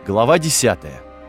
Глава 10.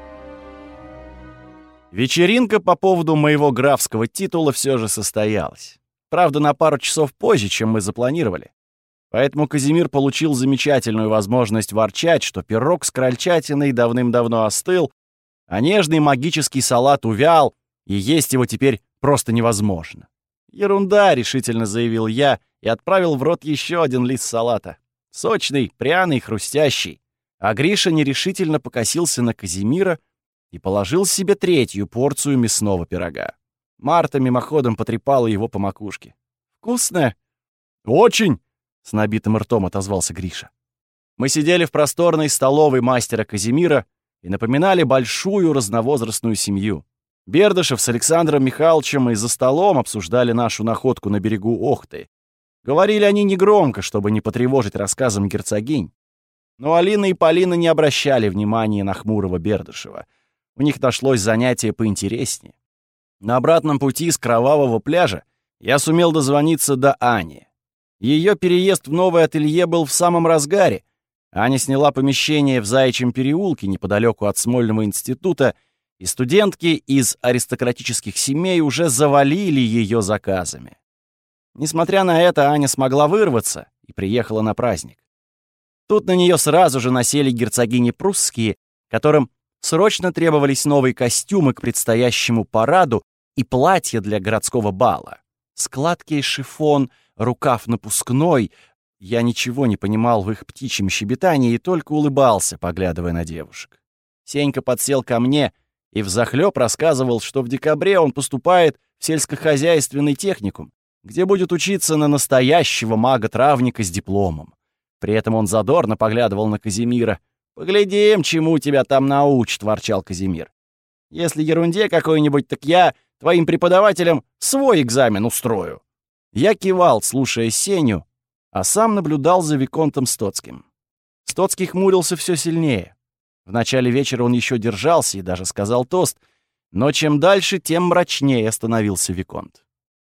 Вечеринка по поводу моего графского титула все же состоялась. Правда, на пару часов позже, чем мы запланировали. Поэтому Казимир получил замечательную возможность ворчать, что пирог с крольчатиной давным-давно остыл, а нежный магический салат увял, и есть его теперь просто невозможно. «Ерунда», — решительно заявил я и отправил в рот еще один лист салата. Сочный, пряный, хрустящий. А Гриша нерешительно покосился на Казимира и положил себе третью порцию мясного пирога. Марта мимоходом потрепала его по макушке. «Вкусно?» «Очень!» — с набитым ртом отозвался Гриша. Мы сидели в просторной столовой мастера Казимира и напоминали большую разновозрастную семью. Бердышев с Александром Михайловичем и за столом обсуждали нашу находку на берегу Охты. Говорили они негромко, чтобы не потревожить рассказом герцогинь. Но Алина и Полина не обращали внимания на хмурого Бердышева. У них нашлось занятие поинтереснее. На обратном пути с Кровавого пляжа я сумел дозвониться до Ани. Ее переезд в новое ателье был в самом разгаре. Аня сняла помещение в Заячьем переулке неподалеку от Смольного института, и студентки из аристократических семей уже завалили ее заказами. Несмотря на это, Аня смогла вырваться и приехала на праздник. Тут на нее сразу же насели герцогини прусские, которым срочно требовались новые костюмы к предстоящему параду и платья для городского бала. Складки и шифон, рукав напускной. Я ничего не понимал в их птичьем щебетании и только улыбался, поглядывая на девушек. Сенька подсел ко мне и взахлёб рассказывал, что в декабре он поступает в сельскохозяйственный техникум, где будет учиться на настоящего мага-травника с дипломом. При этом он задорно поглядывал на Казимира. «Поглядим, чему тебя там научат», — ворчал Казимир. «Если ерунде какой-нибудь, так я твоим преподавателям свой экзамен устрою». Я кивал, слушая Сеню, а сам наблюдал за виконтом Стоцким. Стоцкий хмурился все сильнее. В начале вечера он еще держался и даже сказал тост, но чем дальше, тем мрачнее становился виконт.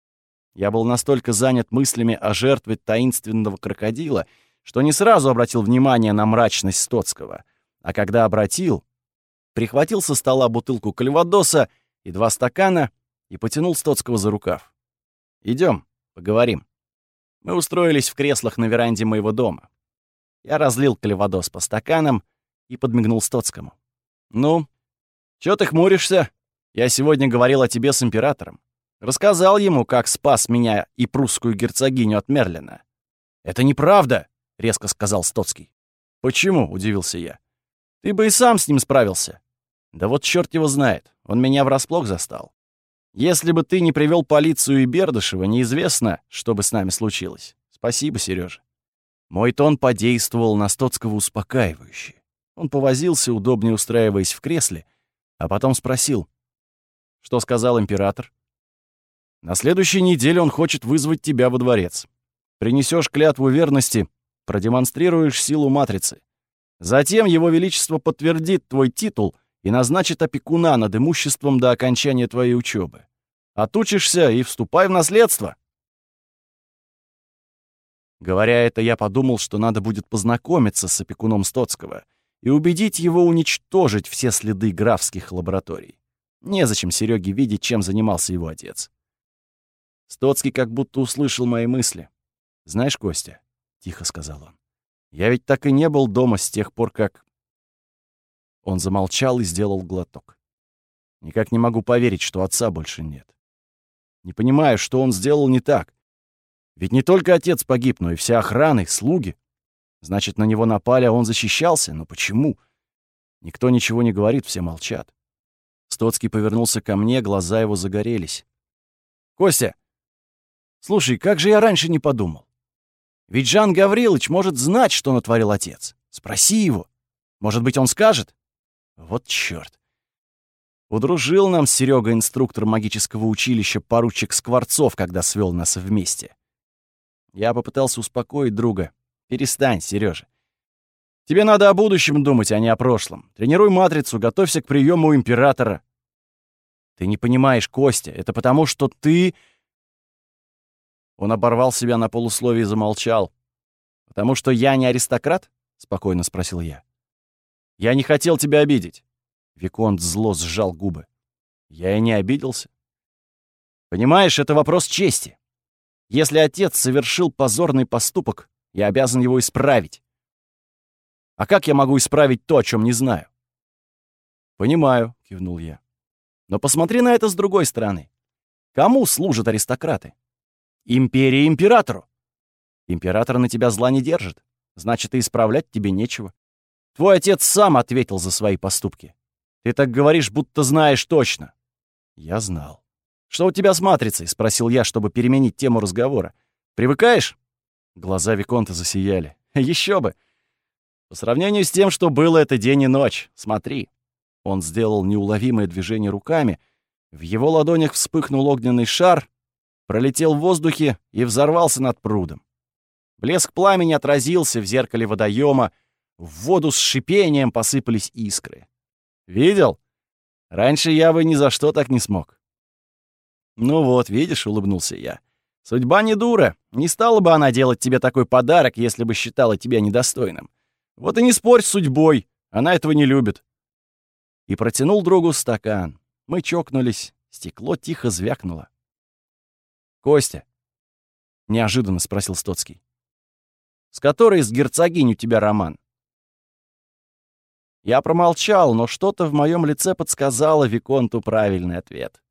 Я был настолько занят мыслями о жертве таинственного крокодила, что не сразу обратил внимание на мрачность Стоцкого, а когда обратил, прихватил со стола бутылку кальвадоса и 2 стакана и потянул Стоцкого за рукав. «Идем, поговорим». Мы устроились в креслах на веранде моего дома. Я разлил кальвадос по стаканам и подмигнул Стоцкому. «Ну, чё ты хмуришься? Я сегодня говорил о тебе с императором. Рассказал ему, как спас меня и прусскую герцогиню от Мерлина». «Это неправда!» — резко сказал Стоцкий. «Почему?» — удивился я. «Ты бы и сам с ним справился». «Да вот чёрт его знает, он меня врасплох застал. Если бы ты не привёл полицию и Бердышева, неизвестно, что бы с нами случилось. Спасибо, Серёжа». Мой тон подействовал на Стоцкого успокаивающе. Он повозился, удобнее устраиваясь в кресле, а потом спросил: «Что сказал император?» «На следующей неделе он хочет вызвать тебя во дворец. Принесёшь клятву верности, продемонстрируешь силу матрицы. Затем его величество подтвердит твой титул и назначит опекуна над имуществом до окончания твоей учебы. Отучишься и вступай в наследство». Говоря это, я подумал, что надо будет познакомиться с опекуном Стоцкого и убедить его уничтожить все следы графских лабораторий. Незачем Серёге видеть, чем занимался его отец. Стоцкий как будто услышал мои мысли. «Знаешь, Костя», — тихо сказал он, — «я ведь так и не был дома с тех пор, как...» Он замолчал и сделал глоток. «Никак не могу поверить, что отца больше нет. Не понимаю, что он сделал не так. Ведь не только отец погиб, но и вся охрана, и слуги. Значит, на него напали, а он защищался? Но почему? Никто ничего не говорит, все молчат». Стоцкий повернулся ко мне, глаза его загорелись. «Костя, слушай, как же я раньше не подумал? Ведь Жан Гаврилович может знать, что натворил отец. Спроси его. Может быть, он скажет?» Вот чёрт. Удружил нам с Серёгой инструктор магического училища поручик Скворцов, когда свёл нас вместе. Я попытался успокоить друга. «Перестань, Серёжа. Тебе надо о будущем думать, а не о прошлом. Тренируй матрицу, готовься к приему у императора». «Ты не понимаешь, Костя, это потому, что ты...» Он оборвал себя на полусловие и замолчал. «Потому что я не аристократ?» — спокойно спросил я. Я не хотел тебя обидеть. Виконт зло сжал губы. Я и не обиделся. Понимаешь, это вопрос чести. Если отец совершил позорный поступок, я обязан его исправить. А как я могу исправить то, о чем не знаю? Понимаю, кивнул я. Но посмотри на это с другой стороны. Кому служат аристократы? Империи императору. Император на тебя зла не держит. Значит, и исправлять тебе нечего. Твой отец сам ответил за свои поступки. Ты так говоришь, будто знаешь точно. Я знал. Что у тебя с матрицей? Спросил я, чтобы переменить тему разговора. Привыкаешь? Глаза Виконта засияли. Еще бы. По сравнению с тем, что было это день и ночь. Смотри. Он сделал неуловимое движение руками. В его ладонях вспыхнул огненный шар, пролетел в воздухе и взорвался над прудом. Блеск пламени отразился в зеркале водоема, в воду с шипением посыпались искры. Видел? Раньше я бы ни за что так не смог. Ну вот, видишь, улыбнулся я. Судьба не дура. Не стала бы она делать тебе такой подарок, если бы считала тебя недостойным. Вот и не спорь с судьбой. Она этого не любит. И протянул другу стакан. Мы чокнулись. Стекло тихо звякнуло. «Костя», — неожиданно спросил Стоцкий, — «с которой из герцогинь у тебя роман?» Я промолчал, но что-то в моем лице подсказало Виконту правильный ответ.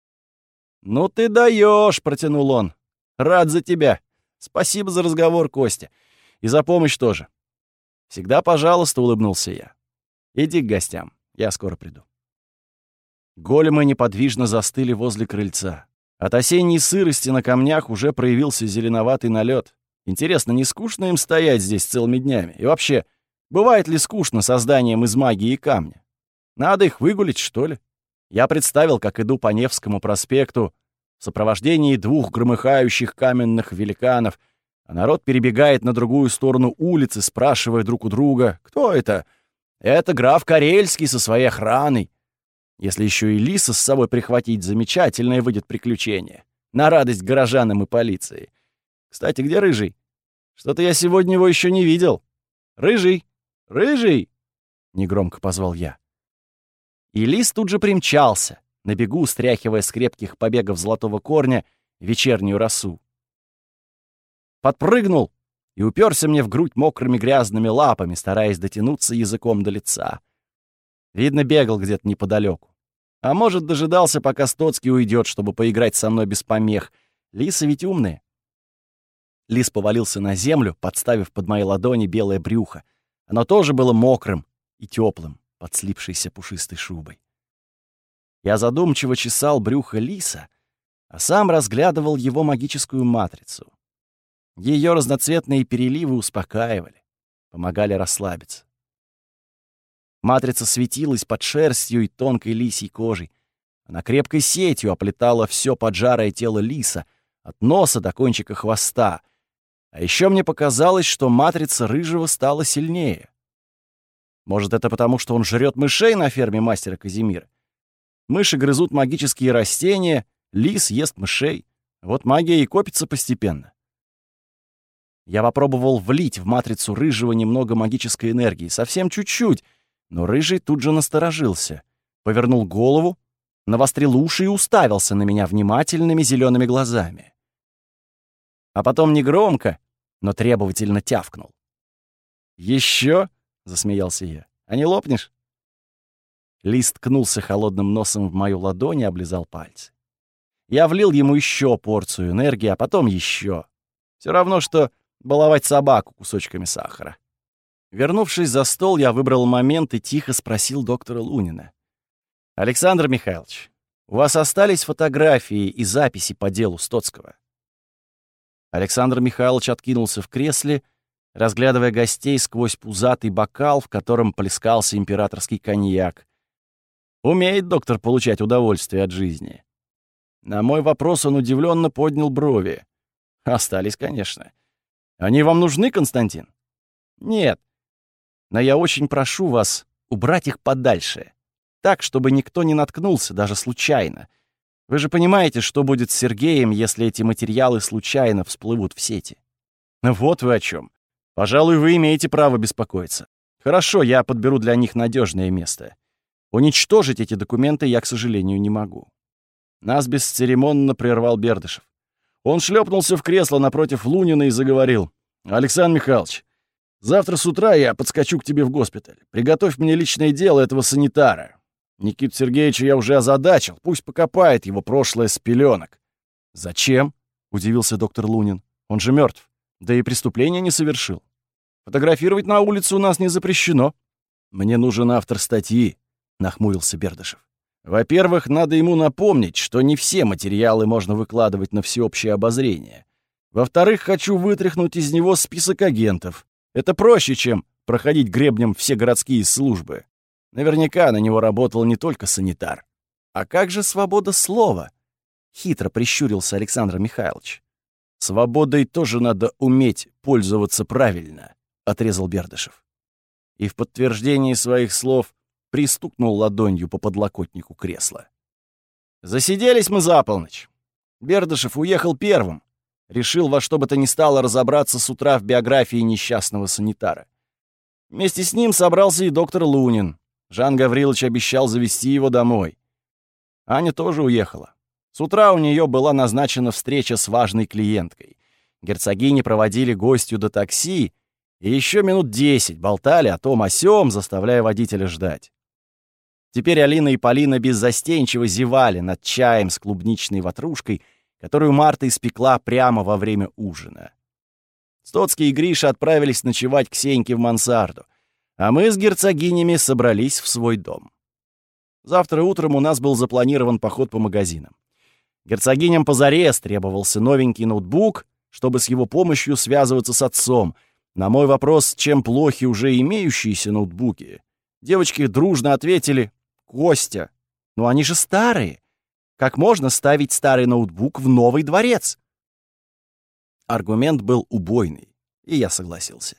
«Ну ты даешь», — протянул он. «Рад за тебя. Спасибо за разговор, Костя. И за помощь тоже». «Всегда пожалуйста», — улыбнулся я. «Иди к гостям. Я скоро приду». Големы неподвижно застыли возле крыльца. От осенней сырости на камнях уже проявился зеленоватый налет. Интересно, не скучно им стоять здесь целыми днями? И вообще, бывает ли скучно созданием из магии и камня? Надо их выгулить, что ли? Я представил, как иду по Невскому проспекту в сопровождении двух громыхающих каменных великанов, а народ перебегает на другую сторону улицы, спрашивая друг у друга: «Кто это?» «Это граф Карельский со своей охраной». Если еще и лиса с собой прихватить, замечательное выйдет приключение. На радость горожанам и полиции. Кстати, где Рыжий? Что-то я сегодня его еще не видел. «Рыжий! Рыжий!» — негромко позвал я. И лис тут же примчался, на бегу стряхивая с крепких побегов золотого корня вечернюю росу. Подпрыгнул и уперся мне в грудь мокрыми грязными лапами, стараясь дотянуться языком до лица. Видно, бегал где-то неподалеку. А может, дожидался, пока Стоцкий уйдет, чтобы поиграть со мной без помех. Лисы ведь умные. Лис повалился на землю, подставив под мои ладони белое брюхо. Оно тоже было мокрым и теплым, под слипшейся пушистой шубой. Я задумчиво чесал брюхо лиса, а сам разглядывал его магическую матрицу. Ее разноцветные переливы успокаивали, помогали расслабиться. Матрица светилась под шерстью и тонкой лисьей кожей. Она крепкой сетью оплетала все поджарое тело лиса, от носа до кончика хвоста. А еще мне показалось, что матрица рыжего стала сильнее. Может, это потому, что он жрет мышей на ферме мастера Казимира? Мыши грызут магические растения, лис ест мышей. Вот магия и копится постепенно. Я попробовал влить в матрицу рыжего немного магической энергии, совсем чуть-чуть, но рыжий тут же насторожился, повернул голову, навострил уши и уставился на меня внимательными зелеными глазами. А потом негромко, но требовательно тявкнул. «Еще?» — засмеялся я. «А не лопнешь?» Лис ткнулся холодным носом в мою ладонь и облизал пальцы. Я влил ему еще порцию энергии, а потом еще. Все равно, что баловать собаку кусочками сахара. Вернувшись за стол, я выбрал момент и тихо спросил доктора Лунина. «Александр Михайлович, у вас остались фотографии и записи по делу Стоцкого?» Александр Михайлович откинулся в кресле, разглядывая гостей сквозь пузатый бокал, в котором плескался императорский коньяк. Умеет доктор получать удовольствие от жизни. На мой вопрос он удивленно поднял брови. «Остались, конечно. Они вам нужны, Константин?» «Нет. Но я очень прошу вас убрать их подальше. Так, чтобы никто не наткнулся, даже случайно. Вы же понимаете, что будет с Сергеем, если эти материалы случайно всплывут в сети?» «Вот вы о чем. Пожалуй, вы имеете право беспокоиться. Хорошо, я подберу для них надежное место. Уничтожить эти документы я, к сожалению, не могу. Нас бесцеремонно прервал Бердышев. Он шлепнулся в кресло напротив Лунина и заговорил. «Александр Михайлович, завтра с утра я подскочу к тебе в госпиталь. Приготовь мне личное дело этого санитара. Никиту Сергеевича я уже озадачил. Пусть покопает его прошлое с пеленок». «Зачем?» — удивился доктор Лунин. «Он же мертв. Да и преступления не совершил. Фотографировать на улице у нас не запрещено». «Мне нужен автор статьи», — нахмурился Бердышев. «Во-первых, надо ему напомнить, что не все материалы можно выкладывать на всеобщее обозрение. Во-вторых, хочу вытряхнуть из него список агентов. Это проще, чем проходить гребнем все городские службы. Наверняка на него работал не только санитар». «А как же свобода слова?» — хитро прищурился Александр Михайлович. «Свободой тоже надо уметь пользоваться правильно», — отрезал Бердышев. И в подтверждении своих слов пристукнул ладонью по подлокотнику кресла. Засиделись мы за полночь. Бердышев уехал первым. Решил во что бы то ни стало разобраться с утра в биографии несчастного санитара. Вместе с ним собрался и доктор Лунин. Жан Гаврилович обещал завезти его домой. Аня тоже уехала. С утра у нее была назначена встреча с важной клиенткой. Герцогини проводили гостью до такси и еще минут 10 болтали о том о сём, заставляя водителя ждать. Теперь Алина и Полина беззастенчиво зевали над чаем с клубничной ватрушкой, которую Марта испекла прямо во время ужина. Стоцкий и Гриша отправились ночевать к Сеньке в мансарду, а мы с герцогинями собрались в свой дом. Завтра утром у нас был запланирован поход по магазинам. Герцогиням позарез требовался новенький ноутбук, чтобы с его помощью связываться с отцом. На мой вопрос, чем плохи уже имеющиеся ноутбуки, девочки дружно ответили: «Костя, ну они же старые. Как можно ставить старый ноутбук в новый дворец?» Аргумент был убойный, и я согласился.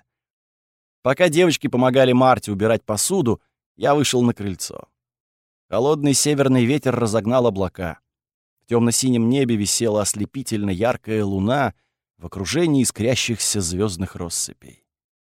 Пока девочки помогали Марте убирать посуду, я вышел на крыльцо. Холодный северный ветер разогнал облака. В темно-синем небе висела ослепительно яркая луна в окружении искрящихся звездных россыпей.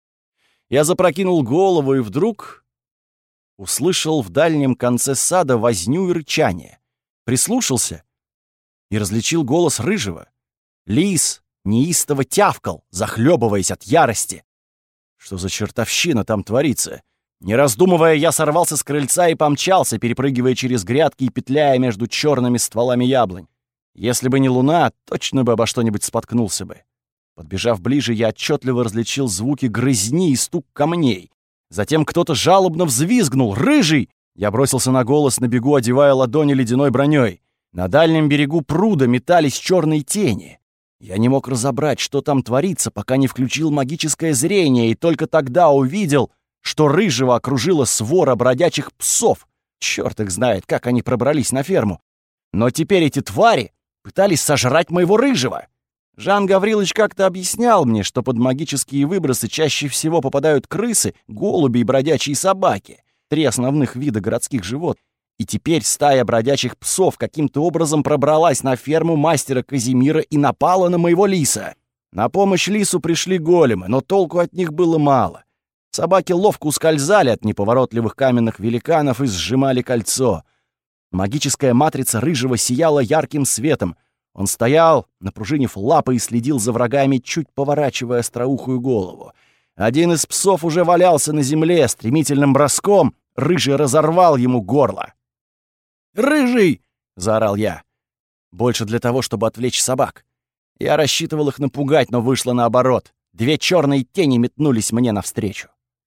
Я запрокинул голову и вдруг услышал в дальнем конце сада возню и рычание. Прислушался и различил голос Рыжего. Лис неистово тявкал, захлебываясь от ярости. Что за чертовщина там творится? Не раздумывая, я сорвался с крыльца и помчался, перепрыгивая через грядки и петляя между черными стволами яблонь. Если бы не луна, точно бы обо что-нибудь споткнулся бы. Подбежав ближе, я отчетливо различил звуки грызни и стук камней. Затем кто-то жалобно взвизгнул. «Рыжий!» Я бросился на голос, на бегу одевая ладони ледяной броней. На дальнем берегу пруда метались черные тени. Я не мог разобрать, что там творится, пока не включил магическое зрение, и только тогда увидел, что Рыжего окружила свора бродячих псов. Черт их знает, как они пробрались на ферму. Но теперь эти твари пытались сожрать моего Рыжего. Жан Гаврилович как-то объяснял мне, что под магические выбросы чаще всего попадают крысы, голуби и бродячие собаки, 3 основных вида городских животных. И теперь стая бродячих псов каким-то образом пробралась на ферму мастера Казимира и напала на моего лиса. На помощь лису пришли големы, но толку от них было мало. Собаки ловко ускользали от неповоротливых каменных великанов и сжимали кольцо. Магическая матрица Рыжего сияла ярким светом. Он стоял, напружинив лапы, и следил за врагами, чуть поворачивая остроухую голову. Один из псов уже валялся на земле. Стремительным броском Рыжий разорвал ему горло. «Рыжий!» — заорал я. Больше для того, чтобы отвлечь собак. Я рассчитывал их напугать, но вышло наоборот. 2 черные тени метнулись мне навстречу.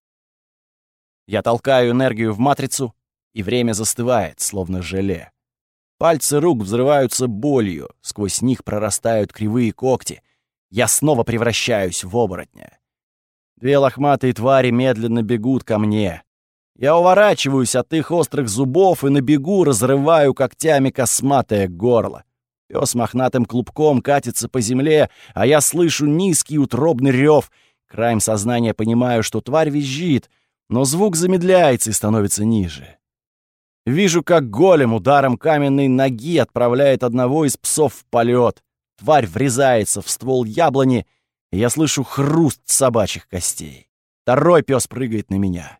Я толкаю энергию в матрицу, и время застывает, словно желе. Пальцы рук взрываются болью, сквозь них прорастают кривые когти. Я снова превращаюсь в оборотня. 2 лохматые твари медленно бегут ко мне. Я уворачиваюсь от их острых зубов и на бегу разрываю когтями косматое горло. Пёс мохнатым клубком катится по земле, а я слышу низкий утробный рев. Краем сознания понимаю, что тварь визжит, но звук замедляется и становится ниже. Вижу, как голем ударом каменной ноги отправляет одного из псов в полет. Тварь врезается в ствол яблони, и я слышу хруст собачьих костей. Второй пес прыгает на меня.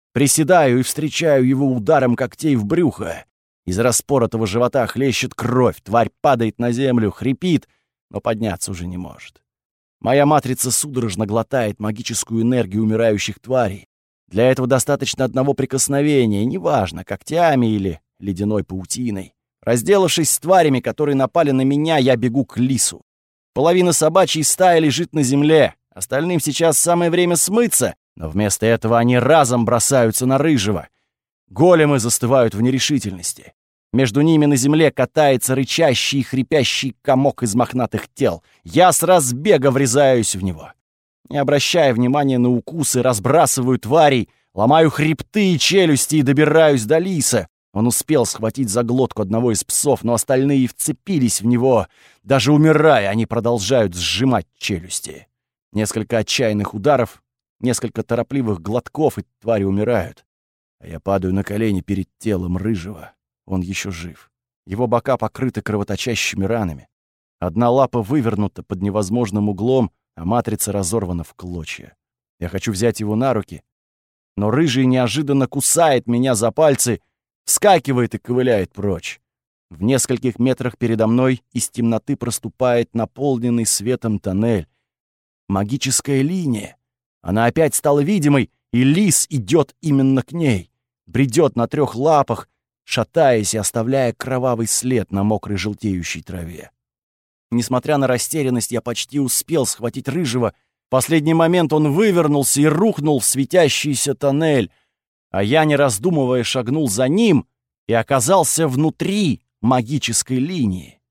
Приседаю и встречаю его ударом когтей в брюхо. Из распоротого живота хлещет кровь, тварь падает на землю, хрипит, но подняться уже не может. Моя матрица судорожно глотает магическую энергию умирающих тварей. Для этого достаточно одного прикосновения, неважно, когтями или ледяной паутиной. Разделавшись с тварями, которые напали на меня, я бегу к лису. Половина собачьей стаи лежит на земле, остальным сейчас самое время смыться, но вместо этого они разом бросаются на рыжего. Големы застывают в нерешительности. Между ними на земле катается рычащий и хрипящий комок из мохнатых тел. Я с разбега врезаюсь в него. Не обращая внимания на укусы, разбрасываю тварей, ломаю хребты и челюсти и добираюсь до лиса. Он успел схватить за глотку одного из псов, но остальные вцепились в него. Даже умирая, они продолжают сжимать челюсти. Несколько отчаянных ударов, несколько торопливых глотков, и твари умирают. А я падаю на колени перед телом рыжего. Он еще жив. Его бока покрыты кровоточащими ранами. Одна лапа вывернута под невозможным углом, а матрица разорвана в клочья. Я хочу взять его на руки, но рыжий неожиданно кусает меня за пальцы, вскакивает и ковыляет прочь. В нескольких метрах передо мной из темноты проступает наполненный светом тоннель. Магическая линия. Она опять стала видимой, и лис идет именно к ней. Бредет на 3 лапах, шатаясь и оставляя кровавый след на мокрой желтеющей траве. Несмотря на растерянность, я почти успел схватить рыжего. В последний момент он вывернулся и рухнул в светящийся тоннель, а я, не раздумывая, шагнул за ним и оказался внутри магической линии.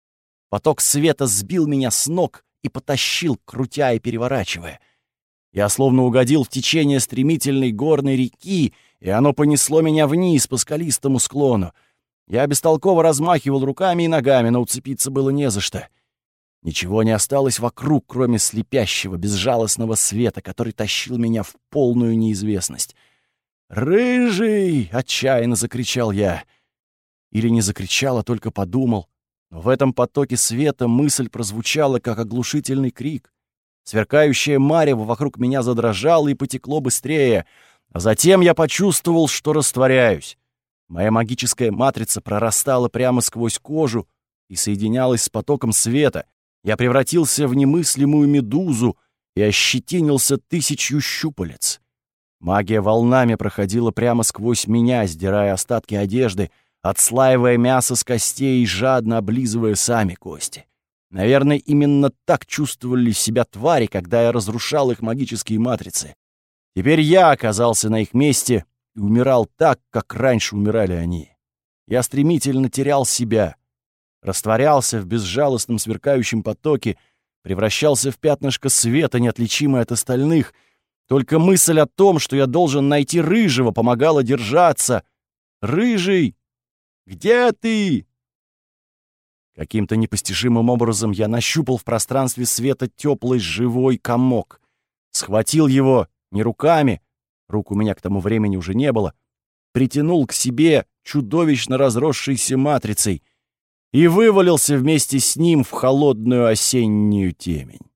Поток света сбил меня с ног и потащил, крутя и переворачивая. Я словно угодил в течение стремительной горной реки, и оно понесло меня вниз по скалистому склону. Я бестолково размахивал руками и ногами, но уцепиться было не за что. Ничего не осталось вокруг, кроме слепящего, безжалостного света, который тащил меня в полную неизвестность. «Рыжий!» — отчаянно закричал я. Или не закричал, а только подумал. Но в этом потоке света мысль прозвучала, как оглушительный крик. Сверкающее марево вокруг меня задрожало и потекло быстрее. А затем я почувствовал, что растворяюсь. Моя магическая матрица прорастала прямо сквозь кожу и соединялась с потоком света. Я превратился в немыслимую медузу и ощетинился 1000 щупалец. Магия волнами проходила прямо сквозь меня, сдирая остатки одежды, отслаивая мясо с костей и жадно облизывая сами кости. Наверное, именно так чувствовали себя твари, когда я разрушал их магические матрицы. Теперь я оказался на их месте и умирал так, как раньше умирали они. Я стремительно терял себя, растворялся в безжалостном сверкающем потоке, превращался в пятнышко света, неотличимое от остальных. Только мысль о том, что я должен найти рыжего, помогала держаться. «Рыжий! Где ты?» Каким-то непостижимым образом я нащупал в пространстве света теплый живой комок. Схватил его не руками, рук у меня к тому времени уже не было, притянул к себе чудовищно разросшейся матрицей и вывалился вместе с ним в холодную осеннюю темень.